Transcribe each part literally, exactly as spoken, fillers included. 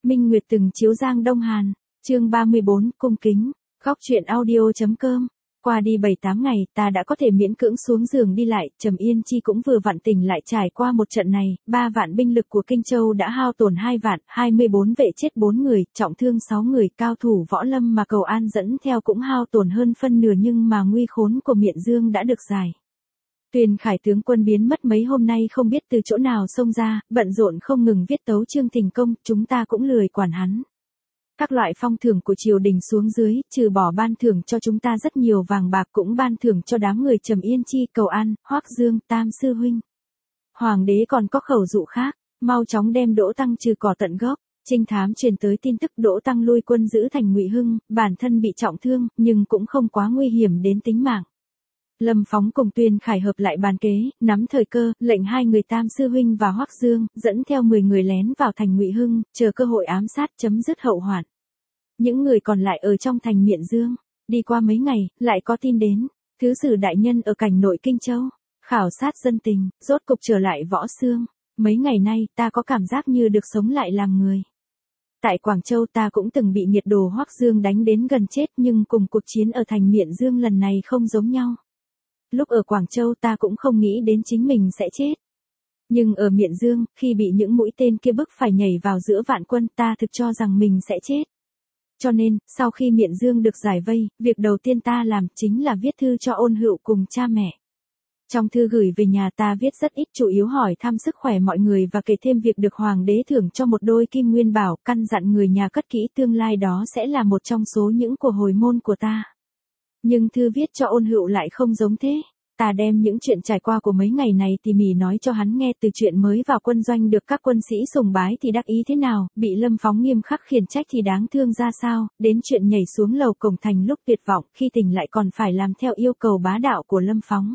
Minh Nguyệt từng chiếu Giang Đông Hàn, chương ba mươi bốn, cung kính, góc truyện audio.com. Qua đi bảy tám ngày, ta đã có thể miễn cưỡng xuống giường đi lại, Trầm Yên Chi cũng vừa vặn tỉnh lại trải qua một trận này, ba vạn binh lực của Kinh Châu đã hao tổn hai vạn, hai mươi bốn vệ chết bốn người, trọng thương sáu người, cao thủ võ lâm mà Cầu An dẫn theo cũng hao tổn hơn phân nửa nhưng mà nguy khốn của Miện Dương đã được giải. Tuyền Khải tướng quân biến mất mấy hôm nay không biết từ chỗ nào xông ra, bận rộn không ngừng viết tấu chương thành công, chúng ta cũng lười quản hắn. Các loại phong thưởng của triều đình xuống dưới, trừ bỏ ban thưởng cho chúng ta rất nhiều vàng bạc cũng ban thưởng cho đám người Trầm Yên Chi, Cầu An, Hoắc Dương, Tam sư huynh. Hoàng đế còn có khẩu dụ khác, mau chóng đem Đỗ Tăng trừ cỏ tận gốc. Trinh thám truyền tới tin tức Đỗ Tăng lui quân giữ thành Ngụy Hưng, bản thân bị trọng thương, nhưng cũng không quá nguy hiểm đến tính mạng. Lâm Phóng cùng Tuyền Khải hợp lại bàn kế, nắm thời cơ, lệnh hai người Tam sư huynh và Hoắc Dương, dẫn theo mười người lén vào thành Ngụy Hưng, chờ cơ hội ám sát chấm dứt hậu hoạn. Những người còn lại ở trong thành Miện Dương, đi qua mấy ngày, lại có tin đến, thứ sử đại nhân ở cảnh nội Kinh Châu, khảo sát dân tình, rốt cục trở lại Võ Xương. Mấy ngày nay, ta có cảm giác như được sống lại làm người. Tại Quảng Châu ta cũng từng bị nghiệt đồ Hoắc Dương đánh đến gần chết nhưng cùng cuộc chiến ở thành Miện Dương lần này không giống nhau. Lúc ở Quảng Châu ta cũng không nghĩ đến chính mình sẽ chết. Nhưng ở Miện Dương, khi bị những mũi tên kia bức phải nhảy vào giữa vạn quân ta thực cho rằng mình sẽ chết. Cho nên, sau khi Miện Dương được giải vây, việc đầu tiên ta làm chính là viết thư cho Ôn Hữu cùng cha mẹ. Trong thư gửi về nhà ta viết rất ít, chủ yếu hỏi thăm sức khỏe mọi người và kể thêm việc được Hoàng đế thưởng cho một đôi kim nguyên bảo, căn dặn người nhà cất kỹ tương lai đó sẽ là một trong số những của hồi môn của ta. Nhưng thư viết cho Ôn Hữu lại không giống thế. Ta đem những chuyện trải qua của mấy ngày này tỉ mỉ nói cho hắn nghe, từ chuyện mới vào quân doanh được các quân sĩ sùng bái thì đắc ý thế nào, bị Lâm Phóng nghiêm khắc khiển trách thì đáng thương ra sao, đến chuyện nhảy xuống lầu cổng thành lúc tuyệt vọng, khi tỉnh lại còn phải làm theo yêu cầu bá đạo của Lâm Phóng.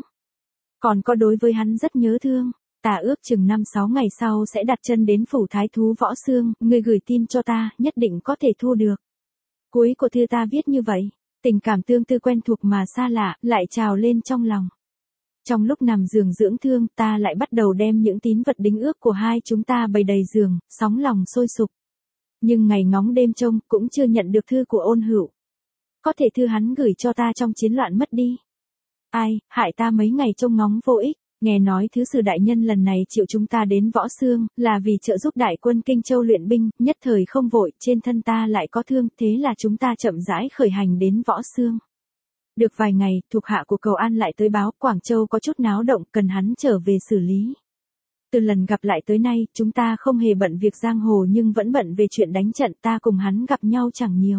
Còn có đối với hắn rất nhớ thương, ta ước chừng năm sáu ngày sau sẽ đặt chân đến phủ thái thú Võ Xương, người gửi tin cho ta, nhất định có thể thu được. Cuối của thư ta viết như vậy, tình cảm tương tư quen thuộc mà xa lạ, lại trào lên trong lòng. Trong lúc nằm giường dưỡng thương, ta lại bắt đầu đem những tín vật đính ước của hai chúng ta bày đầy giường, sóng lòng sôi sục. Nhưng ngày ngóng đêm trông, cũng chưa nhận được thư của Ôn Hữu. Có thể thư hắn gửi cho ta trong chiến loạn mất đi. Ai, hại ta mấy ngày trông ngóng vô ích, nghe nói thứ sử đại nhân lần này chịu chúng ta đến Võ Xương, là vì trợ giúp đại quân Kinh Châu luyện binh, nhất thời không vội, trên thân ta lại có thương, thế là chúng ta chậm rãi khởi hành đến Võ Xương. Được vài ngày, thuộc hạ của Cầu An lại tới báo Quảng Châu có chút náo động, cần hắn trở về xử lý. Từ lần gặp lại tới nay, chúng ta không hề bận việc giang hồ nhưng vẫn bận về chuyện đánh trận, ta cùng hắn gặp nhau chẳng nhiều.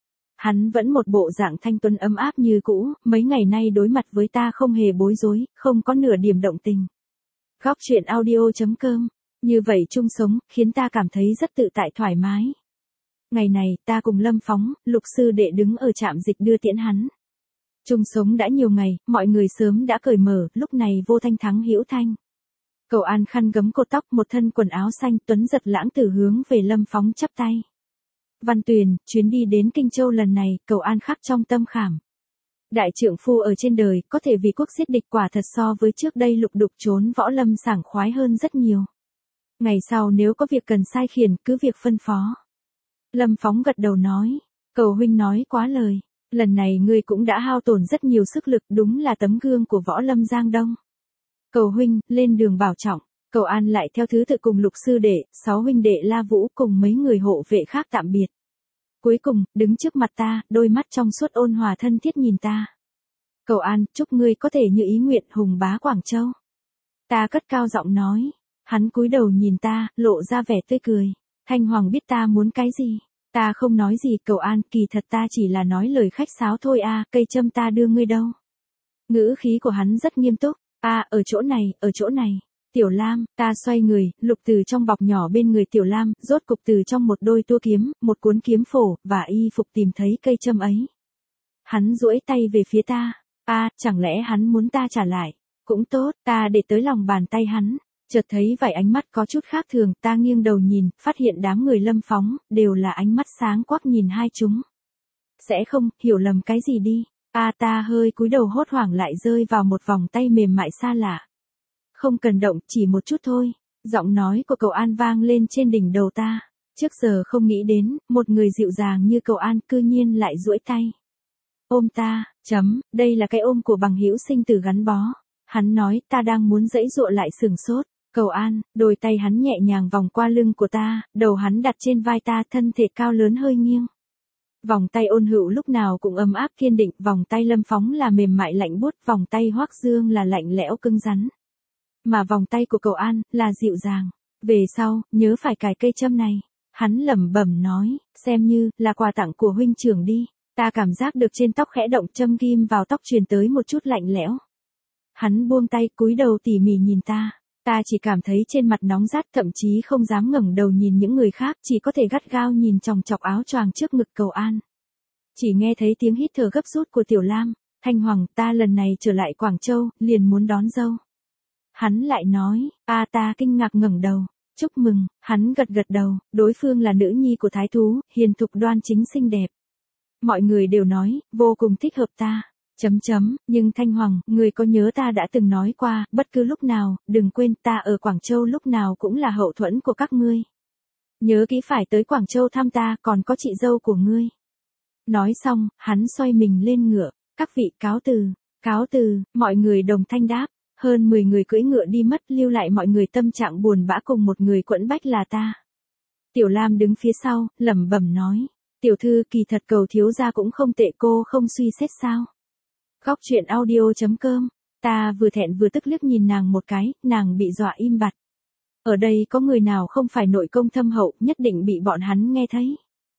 Hắn vẫn một bộ dạng thanh tuấn ấm áp như cũ, mấy ngày nay đối mặt với ta không hề bối rối, không có nửa điểm động tình. Góc truyện audio.com, như vậy chung sống, khiến ta cảm thấy rất tự tại thoải mái. Ngày này, ta cùng Lâm Phóng, Lục sư đệ đứng ở trạm dịch đưa tiễn hắn. Chung sống đã nhiều ngày, mọi người sớm đã cởi mở, lúc này vô thanh thắng hữu thanh. Cầu An khăn gấm cột tóc, một thân quần áo xanh, tuấn giật lãng tử hướng về Lâm Phóng chắp tay. Văn Tuyền, chuyến đi đến Kinh Châu lần này, Cầu An khắc trong tâm khảm. Đại trượng phu ở trên đời, có thể vì quốc giết địch quả thật so với trước đây lục đục trốn võ lâm sảng khoái hơn rất nhiều. Ngày sau nếu có việc cần sai khiển, cứ việc phân phó. Lâm Phóng gật đầu nói, Cầu huynh nói quá lời. Lần này ngươi cũng đã hao tổn rất nhiều sức lực, đúng là tấm gương của võ lâm Giang Đông. Cầu huynh, lên đường bảo trọng. Cầu An lại theo thứ tự cùng Lục sư đệ, sáu huynh đệ La Vũ cùng mấy người hộ vệ khác tạm biệt. Cuối cùng, đứng trước mặt ta, đôi mắt trong suốt ôn hòa thân thiết nhìn ta. Cầu An, chúc ngươi có thể như ý nguyện hùng bá Quảng Châu. Ta cất cao giọng nói. Hắn cúi đầu nhìn ta, lộ ra vẻ tươi cười. Thanh Hoàng biết ta muốn cái gì. Ta không nói gì, Cầu An, kỳ thật ta chỉ là nói lời khách sáo thôi a, à, cây châm ta đưa ngươi đâu. Ngữ khí của hắn rất nghiêm túc. A, à, ở chỗ này, ở chỗ này. Tiểu Lam, ta xoay người, lục từ trong bọc nhỏ bên người Tiểu Lam, rốt cục từ trong một đôi tua kiếm, một cuốn kiếm phổ, và y phục tìm thấy cây châm ấy. Hắn duỗi tay về phía ta. A, à, chẳng lẽ hắn muốn ta trả lại? Cũng tốt, ta để tới lòng bàn tay hắn. Chợt thấy vài ánh mắt có chút khác thường, ta nghiêng đầu nhìn, phát hiện đám người Lâm Phóng, đều là ánh mắt sáng quắc nhìn hai chúng. Sẽ không, hiểu lầm cái gì đi. A à, ta hơi cúi đầu hốt hoảng lại rơi vào một vòng tay mềm mại xa lạ. Không cần động, chỉ một chút thôi. Giọng nói của Cầu An vang lên trên đỉnh đầu ta. Trước giờ không nghĩ đến, một người dịu dàng như cậu An cư nhiên lại duỗi tay. Ôm ta, chấm, đây là cái ôm của bằng hữu sinh tử gắn bó. Hắn nói, ta đang muốn giãy giụa lại sừng sốt. Cậu An, đôi tay hắn nhẹ nhàng vòng qua lưng của ta, đầu hắn đặt trên vai ta, thân thể cao lớn hơi nghiêng. Vòng tay Ôn Hữu lúc nào cũng ấm áp kiên định, vòng tay Lâm Phóng là mềm mại lạnh buốt, vòng tay Hoắc Dương là lạnh lẽo cứng rắn. Mà vòng tay của cậu An là dịu dàng. Về sau, nhớ phải cài cây châm này. Hắn lẩm bẩm nói, xem như là quà tặng của huynh trưởng đi. Ta cảm giác được trên tóc khẽ động, châm ghim vào tóc truyền tới một chút lạnh lẽo. Hắn buông tay, cúi đầu tỉ mỉ nhìn ta. Ta chỉ cảm thấy trên mặt nóng rát, thậm chí không dám ngẩng đầu nhìn những người khác, chỉ có thể gắt gao nhìn chòng chọc áo choàng trước ngực cậu An. Chỉ nghe thấy tiếng hít thở gấp rút của Tiểu Lam. Thanh Hoàng, ta lần này trở lại Quảng Châu, liền muốn đón dâu. Hắn lại nói, a ta kinh ngạc ngẩng đầu. Chúc mừng, hắn gật gật đầu, đối phương là nữ nhi của thái thú, hiền thục đoan chính xinh đẹp. Mọi người đều nói, vô cùng thích hợp ta. Chấm chấm, nhưng Thanh Hoàng, người có nhớ ta đã từng nói qua, bất cứ lúc nào, đừng quên ta ở Quảng Châu lúc nào cũng là hậu thuẫn của các ngươi. Nhớ kỹ phải tới Quảng Châu thăm ta, còn có chị dâu của ngươi. Nói xong, hắn xoay mình lên ngựa, các vị cáo từ, cáo từ, mọi người đồng thanh đáp. Hơn mười người cưỡi ngựa đi mất, lưu lại mọi người tâm trạng buồn bã cùng một người quẫn bách là ta. Tiểu Lam đứng phía sau, lẩm bẩm nói. Tiểu thư, kỳ thật cầu thiếu gia cũng không tệ, cô không suy xét sao. Góc truyện audio chấm com. Ta vừa thẹn vừa tức liếc nhìn nàng một cái, nàng bị dọa im bặt. Ở đây có người nào không phải nội công thâm hậu, nhất định bị bọn hắn nghe thấy.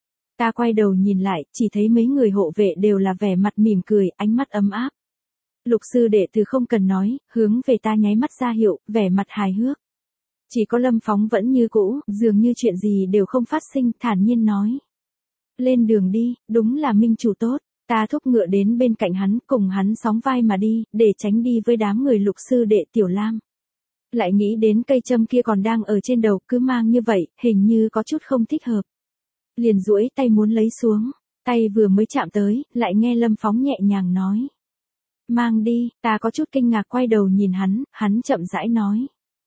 Ta quay đầu nhìn lại, chỉ thấy mấy người hộ vệ đều là vẻ mặt mỉm cười, ánh mắt ấm áp. Lục sư đệ từ không cần nói, hướng về ta nháy mắt ra hiệu, vẻ mặt hài hước. Chỉ có Lâm Phóng vẫn như cũ, dường như chuyện gì đều không phát sinh, thản nhiên nói. Lên đường đi, đúng là minh chủ tốt. Ta thúc ngựa đến bên cạnh hắn, cùng hắn sóng vai mà đi, để tránh đi với đám người lục sư đệ Tiểu Lam. Lại nghĩ đến cây châm kia còn đang ở trên đầu, cứ mang như vậy, hình như có chút không thích hợp. Liền duỗi tay muốn lấy xuống, tay vừa mới chạm tới, lại nghe Lâm Phóng nhẹ nhàng nói. Mang đi, ta có chút kinh ngạc quay đầu nhìn hắn, hắn chậm rãi nói.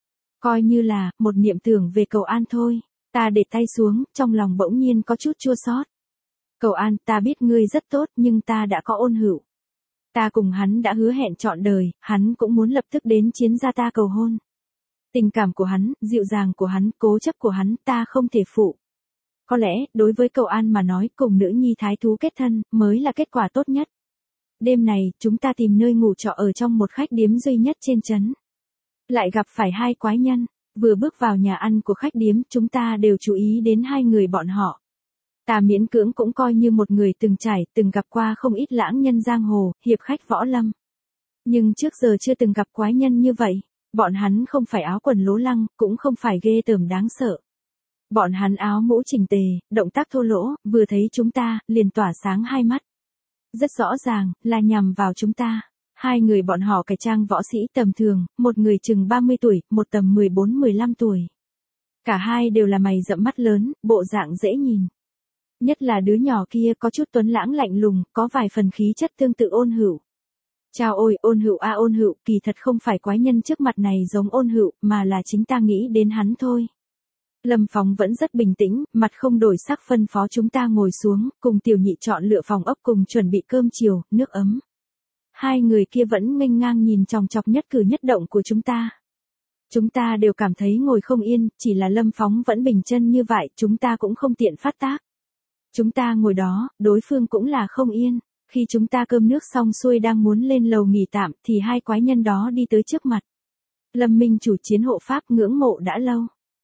Coi như là, một niệm tưởng về cậu An thôi. Ta để tay xuống, trong lòng bỗng nhiên có chút chua xót. Cậu An, ta biết ngươi rất tốt, nhưng ta đã có Ôn Hữu. Ta cùng hắn đã hứa hẹn trọn đời, hắn cũng muốn lập tức đến chiến gia ta cầu hôn. Tình cảm của hắn, dịu dàng của hắn, cố chấp của hắn, ta không thể phụ. Có lẽ, đối với cậu An mà nói, cùng nữ nhi thái thú kết thân, mới là kết quả tốt nhất. Đêm này, chúng ta tìm nơi ngủ trọ ở trong một khách điếm duy nhất trên trấn. Lại gặp phải hai quái nhân, vừa bước vào nhà ăn của khách điếm, chúng ta đều chú ý đến hai người bọn họ. Ta miễn cưỡng cũng coi như một người từng trải, từng gặp qua không ít lãng nhân giang hồ, hiệp khách võ lâm. Nhưng trước giờ chưa từng gặp quái nhân như vậy, bọn hắn không phải áo quần lố lăng, cũng không phải ghê tởm đáng sợ. Bọn hắn áo mũ chỉnh tề, động tác thô lỗ, vừa thấy chúng ta, liền tỏa sáng hai mắt. Rất rõ ràng, là nhằm vào chúng ta. Hai người bọn họ cải trang võ sĩ tầm thường, một người chừng ba mươi tuổi, một tầm mười bốn mười lăm tuổi. Cả hai đều là mày rậm mắt lớn, bộ dạng dễ nhìn. Nhất là đứa nhỏ kia có chút tuấn lãng lạnh lùng, có vài phần khí chất tương tự Ôn Hữu. Chao ôi, Ôn Hữu a Ôn Hữu, kỳ thật không phải quái nhân trước mặt này giống Ôn Hữu, mà là chính ta nghĩ đến hắn thôi. Lâm Phóng vẫn rất bình tĩnh, mặt không đổi sắc phân phó chúng ta ngồi xuống, cùng Tiểu Nhị chọn lựa phòng ốc cùng chuẩn bị cơm chiều, nước ấm. Hai người kia vẫn nghênh ngang nhìn chòng chọc nhất cử nhất động của chúng ta. Chúng ta đều cảm thấy ngồi không yên, chỉ là Lâm Phóng vẫn bình chân như vậy, chúng ta cũng không tiện phát tác. Chúng ta ngồi đó, đối phương cũng là không yên. Khi chúng ta cơm nước xong xuôi đang muốn lên lầu nghỉ tạm, thì hai quái nhân đó đi tới trước mặt. Lâm Minh chủ chiến hộ pháp ngưỡng mộ đã lâu.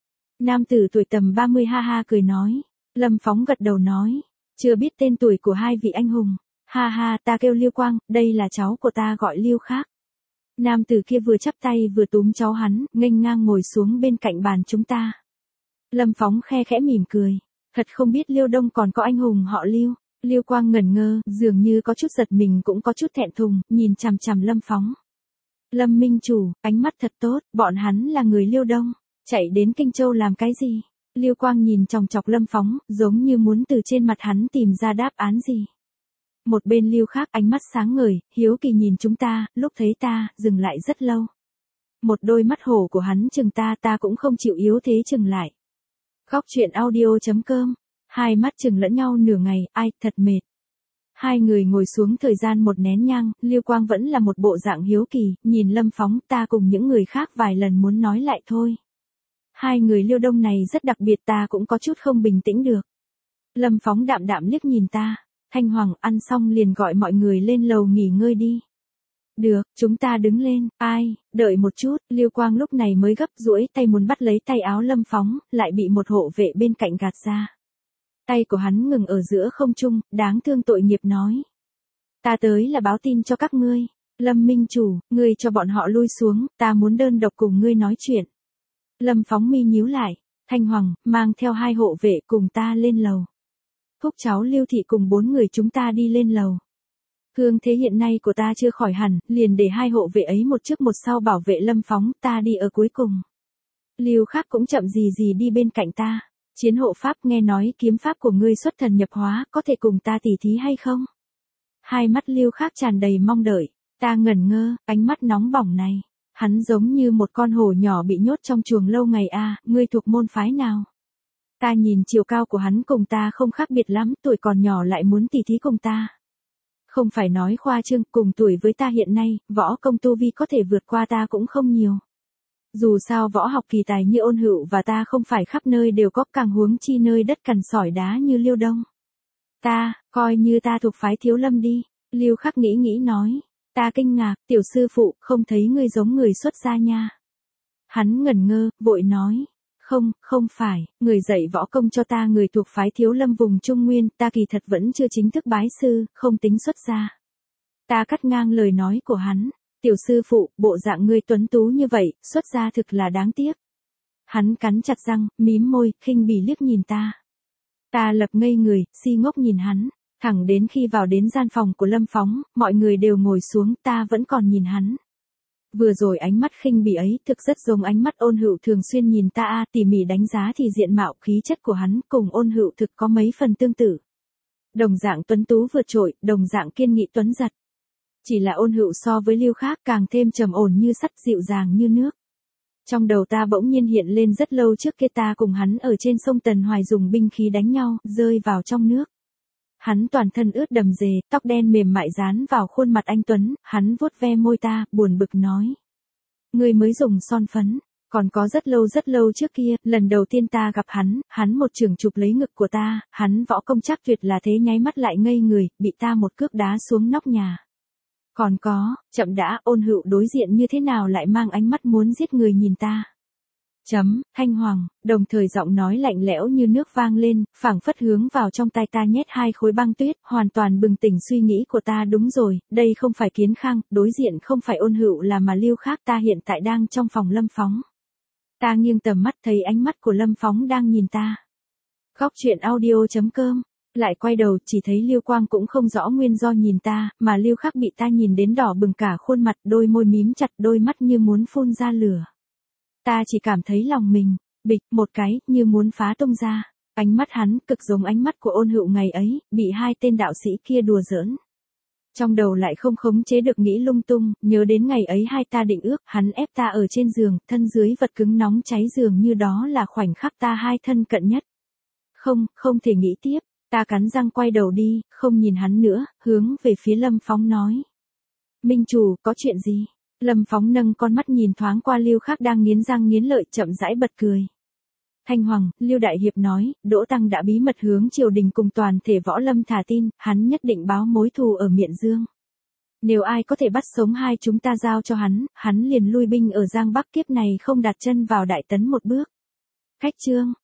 Nam tử tuổi tầm ba mươi ha ha cười nói. Lâm Phóng gật đầu nói. Chưa biết tên tuổi của hai vị anh hùng. Ha ha, ta kêu Liêu Quang, đây là cháu của ta gọi Liêu khác. Nam tử kia vừa chắp tay vừa túm cháu hắn, nghênh ngang ngồi xuống bên cạnh bàn chúng ta. Lâm Phóng khe khẽ mỉm cười. Thật không biết Liêu Đông còn có anh hùng họ Liêu. Liêu Quang ngẩn ngơ, dường như có chút giật mình cũng có chút thẹn thùng, nhìn chằm chằm Lâm Phóng. Lâm Minh chủ, ánh mắt thật tốt, bọn hắn là người Liêu Đông, chạy đến Kinh Châu làm cái gì? Liêu Quang nhìn chòng chọc Lâm Phóng, giống như muốn từ trên mặt hắn tìm ra đáp án gì. Một bên Liêu khác ánh mắt sáng ngời, hiếu kỳ nhìn chúng ta, lúc thấy ta, dừng lại rất lâu. Một đôi mắt hổ của hắn chừng ta, ta cũng không chịu yếu thế chừng lại. Góc chuyện audio.com. Hai mắt chừng lẫn nhau nửa ngày, ai, thật mệt. Hai người ngồi xuống thời gian một nén nhang, Lưu Quang vẫn là một bộ dạng hiếu kỳ, nhìn Lâm Phóng, ta cùng những người khác vài lần muốn nói lại thôi. Hai người Liêu Đông này rất đặc biệt, ta cũng có chút không bình tĩnh được. Lâm Phóng đạm đạm liếc nhìn ta, Thanh Hoàng ăn xong liền gọi mọi người lên lầu nghỉ ngơi đi. Được, chúng ta đứng lên, ai, đợi một chút, Lưu Quang lúc này mới gấp duỗi tay muốn bắt lấy tay áo Lâm Phóng, lại bị một hộ vệ bên cạnh gạt ra. Tay của hắn ngừng ở giữa không trung, đáng thương tội nghiệp nói. Ta tới là báo tin cho các ngươi. Lâm Minh Chủ, ngươi cho bọn họ lui xuống, ta muốn đơn độc cùng ngươi nói chuyện. Lâm Phóng mi nhíu lại, Thanh Hoàng, mang theo hai hộ vệ cùng ta lên lầu. Thúc cháu Lưu Thị cùng bốn người chúng ta đi lên lầu. Cương thế hiện nay của ta chưa khỏi hẳn, liền để hai hộ vệ ấy một trước một sau bảo vệ Lâm Phóng, ta đi ở cuối cùng. Lưu khác cũng chậm gì gì đi bên cạnh ta. Chiến hộ pháp, nghe nói kiếm pháp của ngươi xuất thần nhập hóa, có thể cùng ta tỉ thí hay không? Hai mắt Lưu khác tràn đầy mong đợi, ta ngẩn ngơ, ánh mắt nóng bỏng này. Hắn giống như một con hổ nhỏ bị nhốt trong chuồng lâu ngày a, à, ngươi thuộc môn phái nào? Ta nhìn chiều cao của hắn cùng ta không khác biệt lắm, tuổi còn nhỏ lại muốn tỉ thí cùng ta. Không phải nói khoa trương, cùng tuổi với ta hiện nay, võ công tu vi có thể vượt qua ta cũng không nhiều. Dù sao võ học kỳ tài như Ôn Hữu và ta không phải khắp nơi đều có, càng huống chi nơi đất cằn sỏi đá như Liêu Đông. Ta, coi như ta thuộc phái Thiếu Lâm đi, Lưu Khắc nghĩ nghĩ nói. Ta kinh ngạc, tiểu sư phụ, không thấy ngươi giống người xuất gia nha. Hắn ngẩn ngơ, vội nói. Không, không phải, người dạy võ công cho ta người thuộc phái Thiếu Lâm vùng Trung Nguyên, ta kỳ thật vẫn chưa chính thức bái sư, không tính xuất gia. Ta cắt ngang lời nói của hắn. Tiểu sư phụ, bộ dạng ngươi tuấn tú như vậy, xuất gia thực là đáng tiếc. Hắn cắn chặt răng, mím môi, khinh bỉ liếc nhìn ta. Ta lập ngây người, si ngốc nhìn hắn. Thẳng đến khi vào đến gian phòng của Lâm Phóng, mọi người đều ngồi xuống, ta vẫn còn nhìn hắn. Vừa rồi ánh mắt khinh bỉ ấy thực rất giống ánh mắt Ôn Hữu thường xuyên nhìn ta a, tỉ mỉ đánh giá thì diện mạo khí chất của hắn cùng Ôn Hữu thực có mấy phần tương tự. Đồng dạng tuấn tú vượt trội, đồng dạng kiên nghị tuấn giật. Chỉ là Ôn Hữu so với Lưu khác càng thêm trầm ổn như sắt, dịu dàng như nước. Trong đầu ta bỗng nhiên hiện lên rất lâu trước kia ta cùng hắn ở trên sông Tần Hoài dùng binh khí đánh nhau, rơi vào trong nước. Hắn toàn thân ướt đầm dề, tóc đen mềm mại dán vào khuôn mặt anh tuấn, hắn vuốt ve môi ta, buồn bực nói. Ngươi mới dùng son phấn, còn có rất lâu rất lâu trước kia, lần đầu tiên ta gặp hắn, hắn một trường chụp lấy ngực của ta, hắn võ công chắc tuyệt là thế, nháy mắt lại ngây người, bị ta một cước đá xuống nóc nhà. Còn có, chậm đã, Ôn Hữu đối diện như thế nào lại mang ánh mắt muốn giết người nhìn ta. Chấm, Thanh Hoàng, đồng thời giọng nói lạnh lẽo như nước vang lên, phảng phất hướng vào trong tai ta nhét hai khối băng tuyết, hoàn toàn bừng tỉnh suy nghĩ của ta. Đúng rồi, đây không phải Kiến Khang, đối diện không phải Ôn Hữu là mà Lưu khác, ta hiện tại đang trong phòng Lâm Phóng. Ta nghiêng tầm mắt thấy ánh mắt của Lâm Phóng đang nhìn ta. Góc chuyện audio.com. Lại quay đầu, chỉ thấy Lưu Quang cũng không rõ nguyên do nhìn ta, mà Lưu Khắc bị ta nhìn đến đỏ bừng cả khuôn mặt, đôi môi mím chặt, đôi mắt như muốn phun ra lửa. Ta chỉ cảm thấy lòng mình, bịch, một cái, như muốn phá tung ra. Ánh mắt hắn, cực giống ánh mắt của Ôn Hữu ngày ấy, bị hai tên đạo sĩ kia đùa giỡn. Trong đầu lại không khống chế được nghĩ lung tung, nhớ đến ngày ấy hai ta định ước, hắn ép ta ở trên giường, thân dưới vật cứng nóng cháy giường như đó là khoảnh khắc ta hai thân cận nhất. Không, không thể nghĩ tiếp. Ta cắn răng quay đầu đi, không nhìn hắn nữa, hướng về phía Lâm Phóng nói. Minh Chủ, có chuyện gì? Lâm Phóng nâng con mắt nhìn thoáng qua Lưu khác đang nghiến răng nghiến lợi, chậm rãi bật cười. Thanh Hoàng, Lưu Đại Hiệp nói, Đỗ Tăng đã bí mật hướng triều đình cùng toàn thể võ lâm thả tin, hắn nhất định báo mối thù ở Miện Dương. Nếu ai có thể bắt sống hai chúng ta giao cho hắn, hắn liền lui binh ở Giang Bắc, kiếp này không đặt chân vào Đại Tấn một bước. Khách trương,